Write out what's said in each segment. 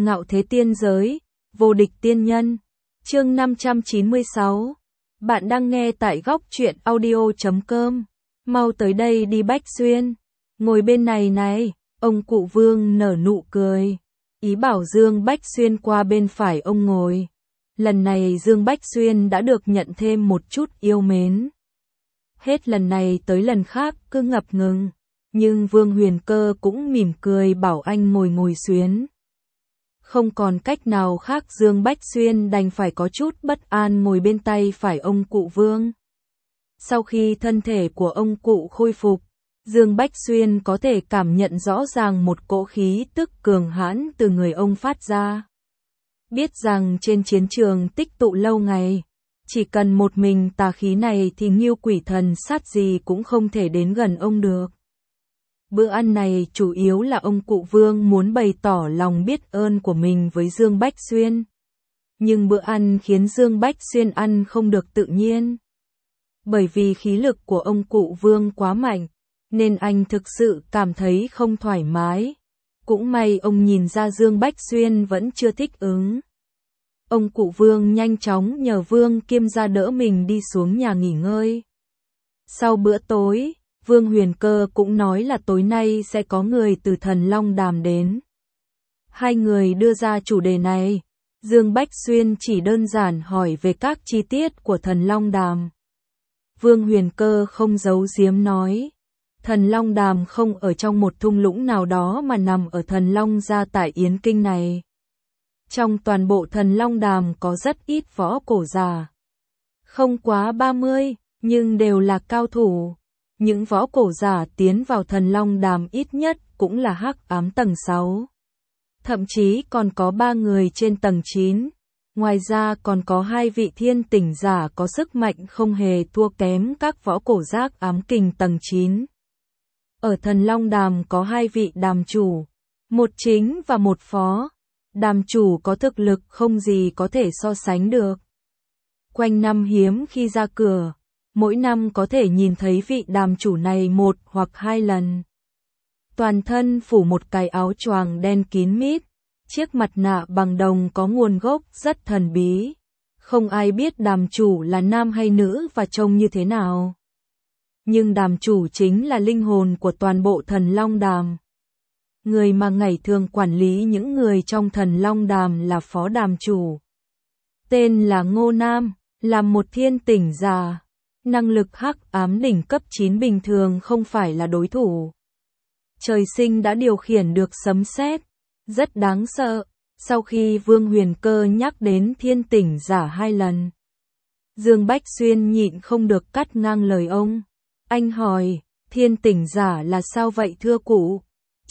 Ngạo thế tiên giới, vô địch tiên nhân. Chương 596. Bạn đang nghe tại góc truyện audio.com. Mau tới đây đi Bách Xuyên. Ngồi bên này này, ông cụ Vương nở nụ cười. Ý bảo Dương Bách Xuyên qua bên phải ông ngồi. Lần này Dương Bách Xuyên đã được nhận thêm một chút yêu mến. Hết lần này tới lần khác cứ ngập ngừng. Nhưng Vương Huyền Cơ cũng mỉm cười bảo anh ngồi xuyến. Không còn cách nào khác, Dương Bách Xuyên đành phải có chút bất an ngồi bên tay phải ông cụ Vương. Sau khi thân thể của ông cụ khôi phục, Dương Bách Xuyên có thể cảm nhận rõ ràng một cỗ khí tức cường hãn từ người ông phát ra. Biết rằng trên chiến trường tích tụ lâu ngày, chỉ cần một mình tà khí này thì Ngưu Quỷ Thần Sát gì cũng không thể đến gần ông được. Bữa ăn này chủ yếu là ông cụ Vương muốn bày tỏ lòng biết ơn của mình với Dương Bách Xuyên. Nhưng bữa ăn khiến Dương Bách Xuyên ăn không được tự nhiên. Bởi vì khí lực của ông cụ Vương quá mạnh, nên anh thực sự cảm thấy không thoải mái. Cũng may ông nhìn ra Dương Bách Xuyên vẫn chưa thích ứng. Ông cụ Vương nhanh chóng nhờ Vương Kiêm ra đỡ mình đi xuống nhà nghỉ ngơi. Sau bữa tối, Vương Huyền Cơ cũng nói là tối nay sẽ có người từ Thần Long Đàm đến. Hai người đưa ra chủ đề này, Dương Bách Xuyên chỉ đơn giản hỏi về các chi tiết của Thần Long Đàm. Vương Huyền Cơ không giấu giếm nói, Thần Long Đàm không ở trong một thung lũng nào đó mà nằm ở Thần Long Gia tại Yến Kinh này. Trong toàn bộ Thần Long Đàm có rất ít võ cổ già. Không quá 30, nhưng đều là cao thủ. Những võ cổ giả tiến vào Thần Long Đàm ít nhất cũng là hắc ám tầng 6. Thậm chí còn có 3 người trên tầng 9. Ngoài ra còn có 2 vị thiên tỉnh giả có sức mạnh không hề thua kém các võ cổ giác ám kình tầng 9. Ở Thần Long Đàm có 2 vị đàm chủ, một chính và một phó. Đàm chủ có thực lực không gì có thể so sánh được. Quanh năm hiếm khi ra cửa, mỗi năm có thể nhìn thấy vị đàm chủ này 1 hoặc 2 lần. Toàn thân phủ một cái áo choàng đen kín mít, chiếc mặt nạ bằng đồng có nguồn gốc rất thần bí. Không ai biết đàm chủ là nam hay nữ và trông như thế nào. Nhưng đàm chủ chính là linh hồn của toàn bộ Thần Long Đàm. Người mà ngày thường quản lý những người trong Thần Long Đàm là phó đàm chủ. Tên là Ngô Nam, là một thiên tỉnh giả. Năng lực hắc ám đỉnh cấp 9 bình thường không phải là đối thủ. Trời sinh đã điều khiển được sấm sét, rất đáng sợ. Sau khi Vương Huyền Cơ nhắc đến thiên tỉnh giả 2 lần, Dương Bách Xuyên nhịn không được cắt ngang lời ông. Anh hỏi, thiên tỉnh giả là sao vậy thưa cụ?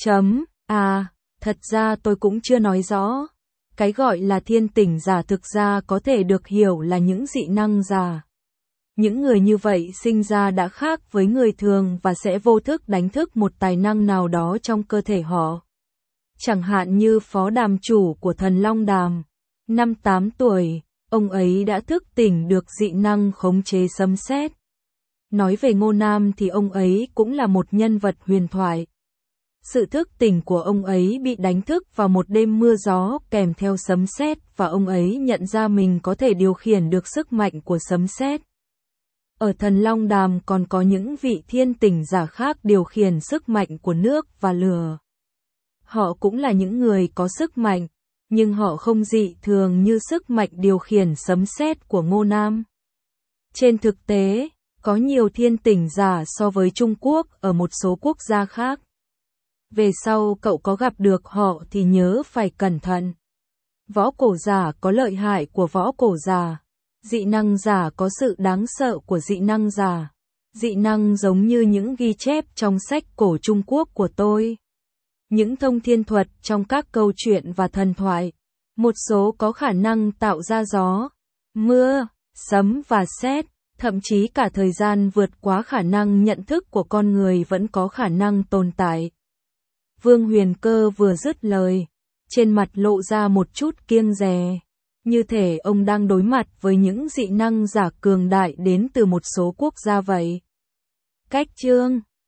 Thật ra tôi cũng chưa nói rõ. Cái gọi là thiên tỉnh giả thực ra có thể được hiểu là những dị năng giả. Những người như vậy sinh ra đã khác với người thường và sẽ vô thức đánh thức một tài năng nào đó trong cơ thể họ. Chẳng hạn như phó đàm chủ của Thần Long Đàm, năm 8 tuổi, ông ấy đã thức tỉnh được dị năng khống chế sấm sét. Nói về Ngô Nam thì ông ấy cũng là một nhân vật huyền thoại. Sự thức tỉnh của ông ấy bị đánh thức vào một đêm mưa gió kèm theo sấm sét và ông ấy nhận ra mình có thể điều khiển được sức mạnh của sấm sét. Ở Thần Long Đàm còn có những vị thiên tỉnh giả khác điều khiển sức mạnh của nước và lửa. Họ cũng là những người có sức mạnh, nhưng họ không dị thường như sức mạnh điều khiển sấm sét của Ngô Nam. Trên thực tế, có nhiều thiên tỉnh giả so với Trung Quốc ở một số quốc gia khác. Về sau cậu có gặp được họ thì nhớ phải cẩn thận. Võ cổ giả có lợi hại của võ cổ giả. Dị năng giả có sự đáng sợ của dị năng giả. Dị năng giống như những ghi chép trong sách cổ Trung Quốc của tôi. Những thông thiên thuật trong các câu chuyện và thần thoại. Một số có khả năng tạo ra gió, mưa, sấm và sét. Thậm chí cả thời gian vượt quá khả năng nhận thức của con người vẫn có khả năng tồn tại. Vương Huyền Cơ vừa dứt lời, trên mặt lộ ra một chút kiêng dè. Như thể ông đang đối mặt với những dị năng giả cường đại đến từ một số quốc gia vậy. Cách chương